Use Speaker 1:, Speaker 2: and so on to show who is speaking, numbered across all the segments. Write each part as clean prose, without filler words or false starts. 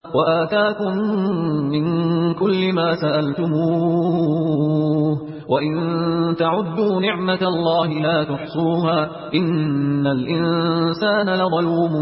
Speaker 1: وآتاكم من كل ما سألتموه وإن تعدوا نعمة الله لا تحصوها إن الإنسان لظلوم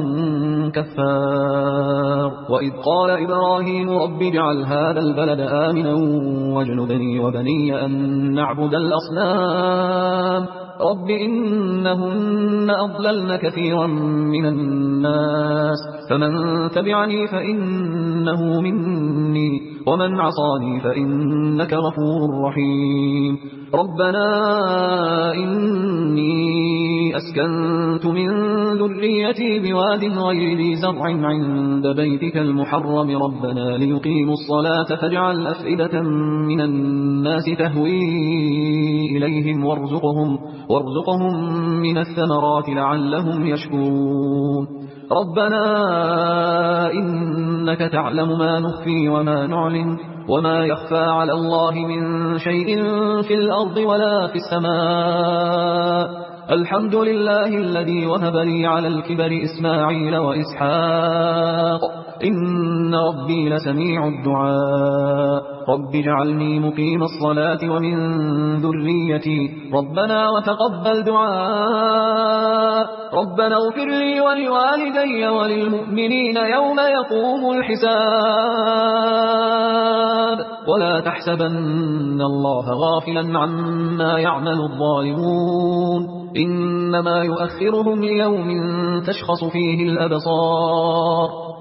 Speaker 1: كفار وإذ قال إبراهيم رب اجعل هذا البلد آمنا واجنبني وبني أن نعبد الأصنام رب إنهن أضللن كثيرا من الناس فمن تبعني فإنه مني ومن عصاني فإنك غفور رحيم ربنا إني أسكنت من ذريتي بواد غير ذي زرع عند بيتك المحرم ربنا ليقيموا الصلاة فاجعل أفئدة من الناس تهوي إليهم وارزقهم من الثمرات لعلهم يشكرون ربنا إنك تعلم ما نخفي وما نعلن وما يخفى على الله من شيء في الأرض ولا في السماء الحمد لله الذي وهب لي على الكبر إسماعيل وإسحاق إن ربي لسميع الدعاء رب اجعلني مقيم الصلاة ومن ذريتي ربنا وتقبل دعاء ربنا اغفر لي ولوالدي وللمؤمنين يوم يقوم الحساب ولا تحسبن الله غافلا عما يعمل الظالمون إنما يؤخرهم ليوم تشخص فيه الأبصار